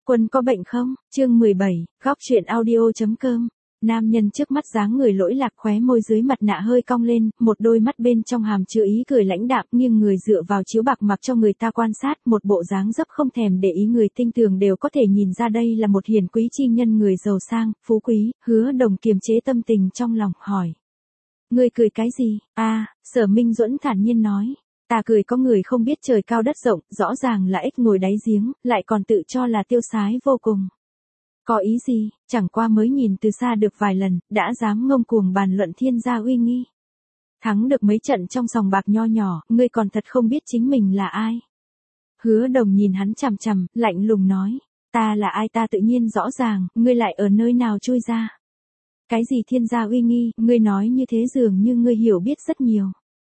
Quân có bệnh không? Chương 17, góc truyện audio.com. Nam nhân trước mắt dáng người lỗi lạc, khóe môi dưới mặt nạ hơi cong lên, một đôi mắt bên trong hàm chứa ý cười lãnh đạm, nghiêng người dựa vào chiếu bạc mặc cho người ta quan sát, một bộ dáng dấp không thèm để ý, người tinh tường đều có thể nhìn ra đây là một hiền quý chi nhân, người giàu sang, phú quý. Hứa Đồng kiềm chế tâm tình trong lòng, hỏi: Ngươi cười cái gì? Sở Minh Duẫn thản nhiên nói: Ta cười có người không biết trời cao đất rộng, rõ ràng là ếch ngồi đáy giếng, lại còn tự cho là tiêu sái vô cùng. Có ý gì? Chẳng qua mới nhìn từ xa được vài lần, đã dám ngông cuồng bàn luận thiên gia uy nghi. Thắng được mấy trận trong sòng bạc nho nhỏ, ngươi còn thật không biết chính mình là ai. Hứa Đồng nhìn hắn chằm chằm, lạnh lùng nói: Ta là ai ta tự nhiên rõ ràng, ngươi lại ở nơi nào chui ra? Cái gì thiên gia uy nghi, ngươi nói như thế dường như ngươi hiểu biết rất nhiều.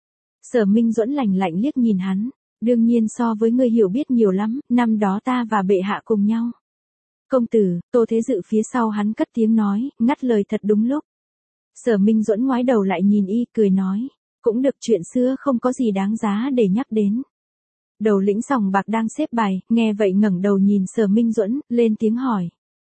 Sở Minh Duẫn lạnh lạnh liếc nhìn hắn: Đương nhiên so với ngươi hiểu biết nhiều lắm, năm đó ta và bệ hạ cùng nhau. Công tử, Tô Thế Dự phía sau hắn cất tiếng nói, ngắt lời thật đúng lúc. Sở Minh Duẫn ngoái đầu lại nhìn y, cười nói: Cũng được, chuyện xưa không có gì đáng giá để nhắc đến. Đầu lĩnh sòng bạc đang xếp bài, nghe vậy ngẩng đầu nhìn Sở Minh Duẫn, lên tiếng hỏi: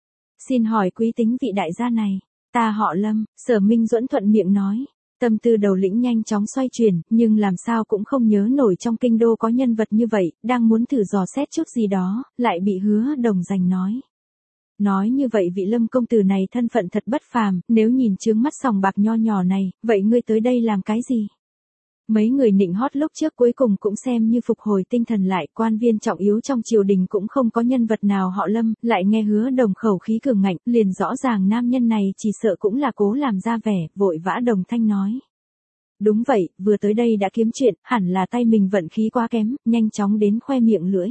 Xin hỏi quý tính vị đại gia này? Ta họ Lâm. Sở Minh Duẫn thuận miệng nói. Tâm tư đầu lĩnh nhanh chóng xoay chuyển, nhưng làm sao cũng không nhớ nổi trong kinh đô có nhân vật như vậy, đang muốn thử dò xét chút gì đó, lại bị Hứa Đồng giành nói. Nói như vậy vị Lâm công tử này thân phận thật bất phàm, nếu nhìn chướng mắt sòng bạc nho nhỏ này, vậy ngươi tới đây làm cái gì? Mấy người nịnh hót lúc trước cuối cùng cũng xem như phục hồi tinh thần lại, quan viên trọng yếu trong triều đình cũng không có nhân vật nào họ Lâm, lại nghe Hứa Đồng khẩu khí cường ngạnh, liền rõ ràng nam nhân này chỉ sợ cũng là cố làm ra vẻ, vội vã đồng thanh nói: Đúng vậy, vừa tới đây đã kiếm chuyện, hẳn là tay mình vận khí quá kém, nhanh chóng đến khoe miệng lưỡi.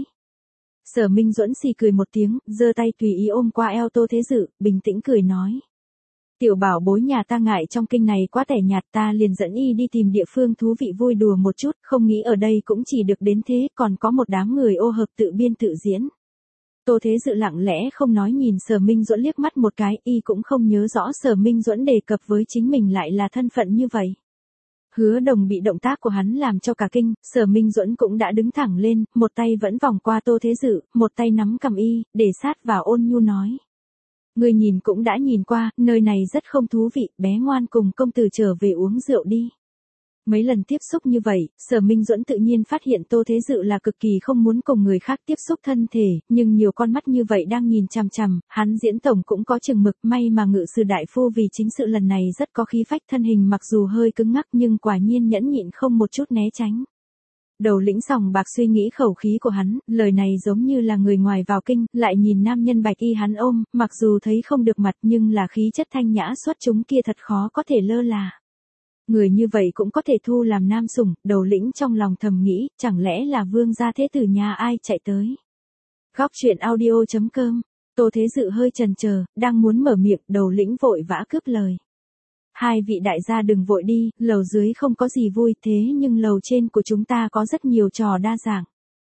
Sở Minh Duẫn xì cười một tiếng, giơ tay tùy ý ôm qua eo Tô Thế Dự, bình tĩnh cười nói: Tiểu bảo bối nhà ta ngại trong kinh này quá tẻ nhạt, ta liền dẫn y đi tìm địa phương thú vị vui đùa một chút, không nghĩ ở đây cũng chỉ được đến thế, còn có một đám người ô hợp tự biên tự diễn. Tô Thế Dự lặng lẽ không nói, nhìn Sở Minh Duẫn liếc mắt một cái, y cũng không nhớ rõ Sở Minh Duẫn đề cập với chính mình lại là thân phận như vậy. Hứa Đồng bị động tác của hắn làm cho cả kinh, Sở Minh Duẫn cũng đã đứng thẳng lên, một tay vẫn vòng qua Tô Thế Dự, một tay nắm cằm y, để sát vào ôn nhu nói: Ngươi nhìn cũng đã nhìn qua, nơi này rất không thú vị, bé ngoan cùng công tử trở về uống rượu đi. Mấy lần tiếp xúc như vậy, Sở Minh Duẫn tự nhiên phát hiện Tô Thế Dự là cực kỳ không muốn cùng người khác tiếp xúc thân thể, nhưng nhiều con mắt như vậy đang nhìn chằm chằm, hắn diễn tổng cũng có chừng mực, may mà ngự sử đại phu vì chính sự lần này rất có khí phách, thân hình mặc dù hơi cứng ngắc nhưng quả nhiên nhẫn nhịn không một chút né tránh. Đầu lĩnh sòng bạc suy nghĩ khẩu khí của hắn, lời này giống như là người ngoài vào kinh, lại nhìn nam nhân bạch y hắn ôm, mặc dù thấy không được mặt nhưng là khí chất thanh nhã xuất chúng kia thật khó có thể lơ là. Người như vậy cũng có thể thu làm nam sủng, đầu lĩnh trong lòng thầm nghĩ, chẳng lẽ là vương gia thế tử nhà ai chạy tới. Góc truyện audio.com. Tô Thế Dự hơi chần chờ, đang muốn mở miệng, đầu lĩnh vội vã cướp lời. Hai vị đại gia đừng vội đi, lầu dưới không có gì vui, thế nhưng lầu trên của chúng ta có rất nhiều trò đa dạng.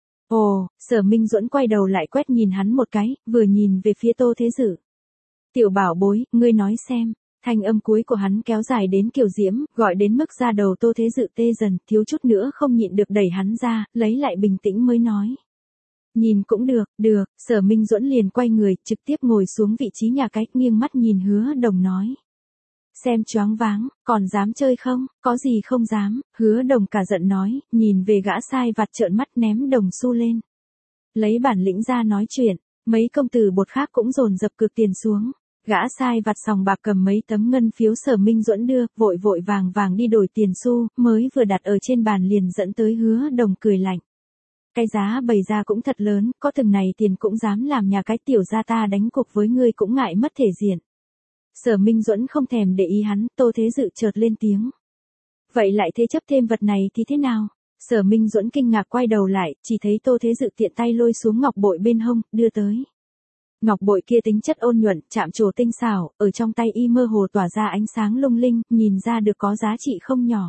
Ồ, Sở Minh Duẫn quay đầu lại quét nhìn hắn một cái, vừa nhìn về phía Tô Thế Dự. Tiểu bảo bối, ngươi nói xem. Thanh âm cuối của hắn kéo dài đến kiều diễm, gọi đến mức da đầu Tô Thế Dự tê dần, thiếu chút nữa không nhịn được đẩy hắn ra, lấy lại bình tĩnh mới nói. Nhìn cũng được, được. Sở Minh Duẫn liền quay người, trực tiếp ngồi xuống vị trí nhà cái, nghiêng mắt nhìn Hứa Đồng nói. Xem choáng váng, còn dám chơi không? Có gì không dám? Hứa Đồng cả giận nói, nhìn về gã sai vặt trợn mắt ném đồng xu lên. Lấy bản lĩnh ra nói chuyện, mấy công tử bột khác cũng dồn dập cược tiền xuống. Gã sai vặt sòng bạc cầm mấy tấm ngân phiếu Sở Minh Duẫn đưa, vội vội vàng vàng đi đổi tiền xu, mới vừa đặt ở trên bàn liền dẫn tới Hứa Đồng cười lạnh. Cái giá bày ra cũng thật lớn, có từng này tiền cũng dám làm nhà cái tiểu gia ta đánh cuộc với ngươi cũng ngại mất thể diện. Sở Minh Duẫn không thèm để ý hắn, Tô Thế Dự chợt lên tiếng. Vậy lại thế chấp thêm vật này thì thế nào? Sở Minh Duẫn kinh ngạc quay đầu lại, chỉ thấy Tô Thế Dự tiện tay lôi xuống ngọc bội bên hông, đưa tới. Ngọc bội kia tính chất ôn nhuận, chạm trổ tinh xảo, ở trong tay y mơ hồ tỏa ra ánh sáng lung linh, nhìn ra được có giá trị không nhỏ.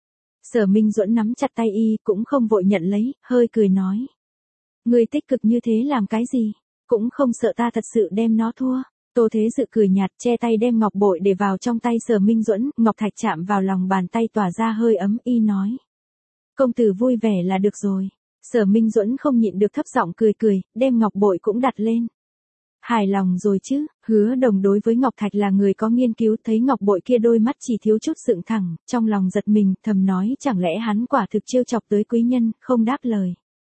Sở Minh Duẫn nắm chặt tay y, cũng không vội nhận lấy, hơi cười nói. Ngươi tích cực như thế làm cái gì? Cũng không sợ ta thật sự đem nó thua. Tô Thế Dự cười nhạt, che tay đem ngọc bội để vào trong tay Sở Minh Duẫn, ngọc thạch chạm vào lòng bàn tay tỏa ra hơi ấm, y nói. Công tử vui vẻ là được rồi. Sở Minh Duẫn không nhịn được thấp giọng cười cười, đem ngọc bội cũng đặt lên. Hài lòng rồi chứ, Hứa Đồng đối với Ngọc Thạch là người có nghiên cứu, thấy Ngọc Bội kia đôi mắt chỉ thiếu chút dựng thẳng, trong lòng giật mình, thầm nói chẳng lẽ hắn quả thực trêu chọc tới quý nhân, không đáp lời.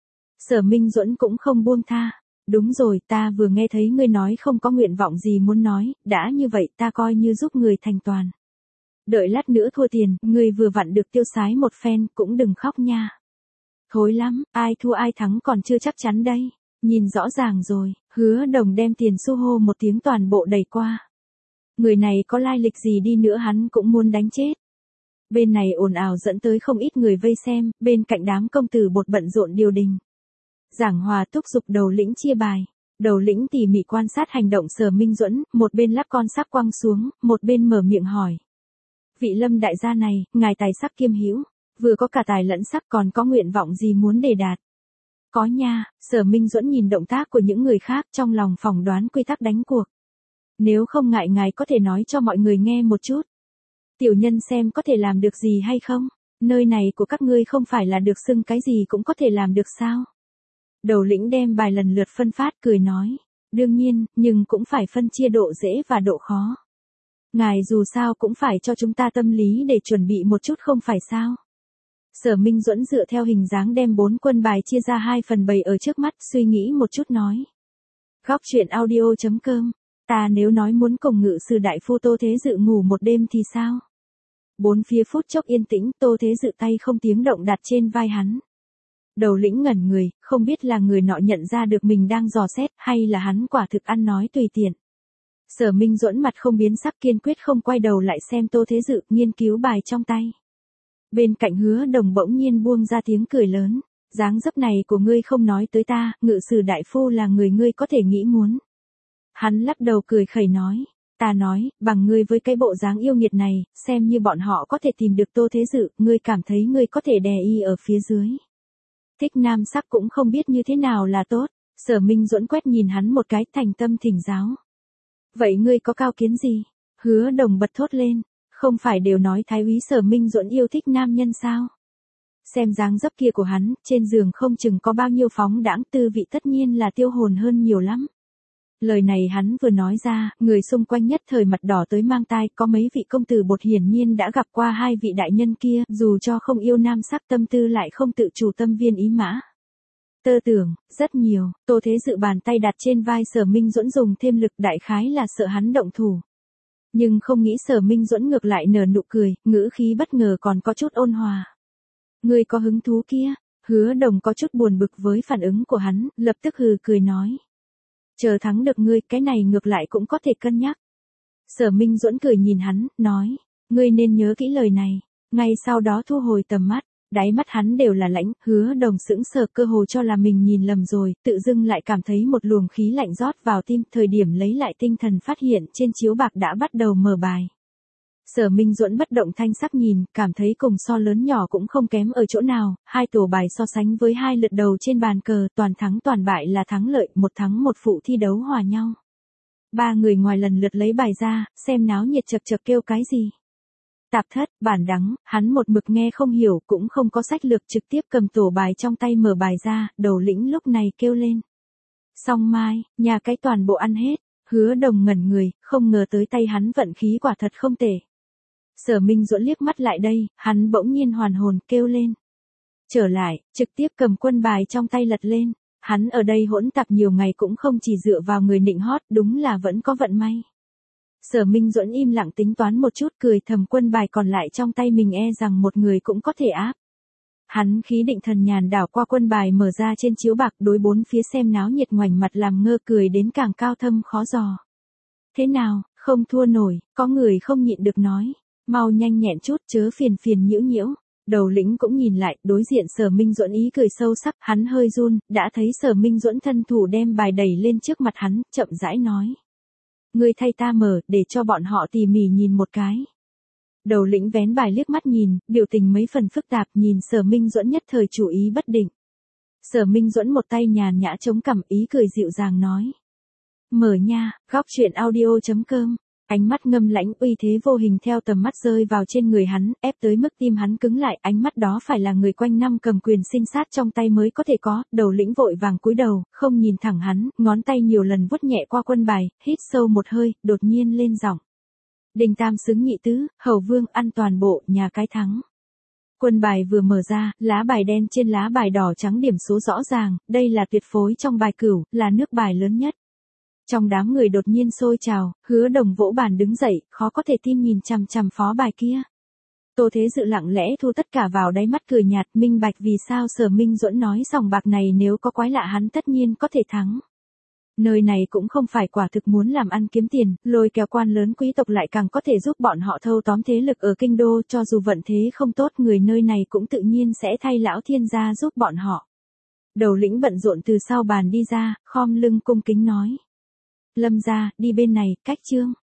Sở Minh Duẫn cũng không buông tha. Đúng rồi, ta vừa nghe thấy ngươi nói không có nguyện vọng gì muốn nói, đã như vậy ta coi như giúp người thành toàn. Đợi lát nữa thua tiền, ngươi vừa vặn được tiêu sái một phen, cũng đừng khóc nha. Thối lắm, ai thua ai thắng còn chưa chắc chắn đây. Nhìn rõ ràng rồi, Hứa Đồng đem tiền xu hô một tiếng toàn bộ đẩy qua. Người này có lai lịch gì đi nữa hắn cũng muốn đánh chết. Bên này ồn ào dẫn tới không ít người vây xem, bên cạnh đám công tử bột bận rộn điều đình. Giảng hòa thúc giục đầu lĩnh chia bài. Đầu lĩnh tỉ mỉ quan sát hành động Sở Minh Duẫn, một bên lắp con sáp quăng xuống, một bên mở miệng hỏi. Vị Lâm đại gia này, ngài tài sắc kiêm hữu, vừa có cả tài lẫn sắc còn có nguyện vọng gì muốn đề đạt? Có nha, Sở Minh Duẫn nhìn động tác của những người khác trong lòng phỏng đoán quy tắc đánh cuộc. Nếu không ngại ngài có thể nói cho mọi người nghe một chút. Tiểu nhân xem có thể làm được gì hay không? Nơi này của các ngươi không phải là được xưng cái gì cũng có thể làm được sao? Đầu lĩnh đem bài lần lượt phân phát cười nói. Đương nhiên, nhưng cũng phải phân chia độ dễ và độ khó. Ngài dù sao cũng phải cho chúng ta tâm lý để chuẩn bị một chút không phải sao? Sở Minh Duẫn dựa theo hình dáng đem 4 quân bài chia ra 2 phần bày ở trước mắt, suy nghĩ một chút nói. Góc truyện audio.com, ta nếu nói muốn cùng ngự sử đại phu Tô Thế Dự ngủ một đêm thì sao? Bốn phía phút chốc yên tĩnh, Tô Thế Dự tay không tiếng động đặt trên vai hắn. Đầu lĩnh ngẩn người, không biết là người nọ nhận ra được mình đang dò xét hay là hắn quả thực ăn nói tùy tiện. Sở Minh Duẫn mặt không biến sắc kiên quyết không quay đầu lại xem Tô Thế Dự nghiên cứu bài trong tay. Bên cạnh Hứa Đồng bỗng nhiên buông ra tiếng cười lớn. Dáng dấp này của ngươi không nói tới ta, ngự sử đại phu là người ngươi có thể nghĩ muốn. Hắn lắc đầu cười khẩy nói. Ta nói, bằng ngươi với cái bộ dáng yêu nghiệt này, xem như bọn họ có thể tìm được Tô Thế Dự, ngươi cảm thấy ngươi có thể đè y ở phía dưới. Thích nam sắc cũng không biết như thế nào là tốt. Sở Minh Duẫn quét nhìn hắn một cái thành tâm thỉnh giáo. Vậy ngươi có cao kiến gì? Hứa Đồng bật thốt lên. Không phải đều nói Thái úy Sở Minh Duẫn yêu thích nam nhân sao? Xem dáng dấp kia của hắn, trên giường không chừng có bao nhiêu phóng đãng, tư vị tất nhiên là tiêu hồn hơn nhiều lắm. Lời này hắn vừa nói ra, người xung quanh nhất thời mặt đỏ tới mang tai, có mấy vị công tử bột hiển nhiên đã gặp qua hai vị đại nhân kia, dù cho không yêu nam sắc tâm tư lại không tự chủ tâm viên ý mã. Tơ tưởng, rất nhiều, Tô Thế Dự bàn tay đặt trên vai Sở Minh Duẫn dùng thêm lực, đại khái là sợ hắn động thủ. Nhưng không nghĩ Sở Minh Duẫn ngược lại nở nụ cười, ngữ khí bất ngờ còn có chút ôn hòa. Ngươi có hứng thú kia? Hứa Đồng có chút buồn bực với phản ứng của hắn, lập tức hừ cười nói. Chờ thắng được ngươi, cái này ngược lại cũng có thể cân nhắc. Sở Minh Duẫn cười nhìn hắn, nói. Ngươi nên nhớ kỹ lời này. Ngay sau đó thu hồi tầm mắt, đáy mắt hắn đều là lãnh. Hứa Đồng sững sờ, cơ hồ cho là mình nhìn lầm rồi, tự dưng lại cảm thấy một luồng khí lạnh rót vào tim. Thời điểm lấy lại tinh thần phát hiện trên chiếu bạc đã bắt đầu mở bài. Sở Minh Duẫn bất động thanh sắc nhìn, cảm thấy cùng so lớn nhỏ cũng không kém ở chỗ nào, hai tổ bài so sánh với hai lượt đầu trên bàn cờ, toàn thắng toàn bại là thắng lợi, một thắng một phụ thi đấu hòa nhau. Ba người ngoài lần lượt lấy bài ra, xem náo nhiệt chật chật kêu cái gì. Tạp thất, bản đắng, hắn một mực nghe không hiểu, cũng không có sách lược, trực tiếp cầm tổ bài trong tay mở bài ra, đầu lĩnh lúc này kêu lên. Xong mai, nhà cái toàn bộ ăn hết. Hứa Đồng ngẩn người, không ngờ tới tay hắn vận khí quả thật không tệ. Sở Minh Duẫn liếc mắt lại đây, hắn bỗng nhiên hoàn hồn, kêu lên. Trở lại, trực tiếp cầm quân bài trong tay lật lên. Hắn ở đây hỗn tạp nhiều ngày cũng không chỉ dựa vào người nịnh hót, đúng là vẫn có vận may. Sở Minh Duẫn im lặng tính toán một chút, cười thầm, quân bài còn lại trong tay mình e rằng một người cũng có thể áp. Hắn khí định thần nhàn đảo qua quân bài mở ra trên chiếu bạc, đối bốn phía xem náo nhiệt ngoảnh mặt làm ngơ, cười đến càng cao thâm khó dò. Thế nào, không thua nổi, có người không nhịn được nói. Mau nhanh nhẹn chút, chớ phiền phiền nhiễu nhiễu. Đầu lĩnh cũng nhìn lại, đối diện Sở Minh Duẫn ý cười sâu sắc, hắn hơi run, đã thấy Sở Minh Duẫn thân thủ đem bài đẩy lên trước mặt hắn, chậm rãi nói. Ngươi thay ta mở, để cho bọn họ tỉ mỉ nhìn một cái. Đầu lĩnh vén bài liếc mắt nhìn, biểu tình mấy phần phức tạp, nhìn Sở Minh Duẫn nhất thời chủ ý bất định. Sở Minh Duẫn một tay nhàn nhã chống cằm, ý cười dịu dàng nói. Mở nha, góc truyện audio.com. Ánh mắt ngâm lãnh uy thế vô hình theo tầm mắt rơi vào trên người hắn, ép tới mức tim hắn cứng lại, ánh mắt đó phải là người quanh năm cầm quyền sinh sát trong tay mới có thể có. Đầu lĩnh vội vàng cúi đầu, không nhìn thẳng hắn, ngón tay nhiều lần vuốt nhẹ qua quân bài, hít sâu một hơi, đột nhiên lên giọng. Đinh tam xứng nhị tứ, hầu vương ăn toàn bộ, nhà cái thắng. Quân bài vừa mở ra, lá bài đen trên lá bài đỏ trắng điểm số rõ ràng, đây là tuyệt phối trong bài cửu, là nước bài lớn nhất. Trong đám người đột nhiên sôi trào, Hứa Đồng vỗ bàn đứng dậy, khó có thể tin nhìn chằm chằm phó bài kia. Tô Thế Dự lặng lẽ thu tất cả vào đáy mắt cười nhạt, minh bạch vì sao Sở Minh Duẫn nói sòng bạc này nếu có quái lạ hắn tất nhiên có thể thắng. Nơi này cũng không phải quả thực muốn làm ăn kiếm tiền, lôi kéo quan lớn quý tộc lại càng có thể giúp bọn họ thâu tóm thế lực ở kinh đô, cho dù vận thế không tốt người nơi này cũng tự nhiên sẽ thay lão thiên gia giúp bọn họ. Đầu lĩnh bận rộn từ sau bàn đi ra, khom lưng cung kính nói. Lâm gia, đi bên này, cách Trương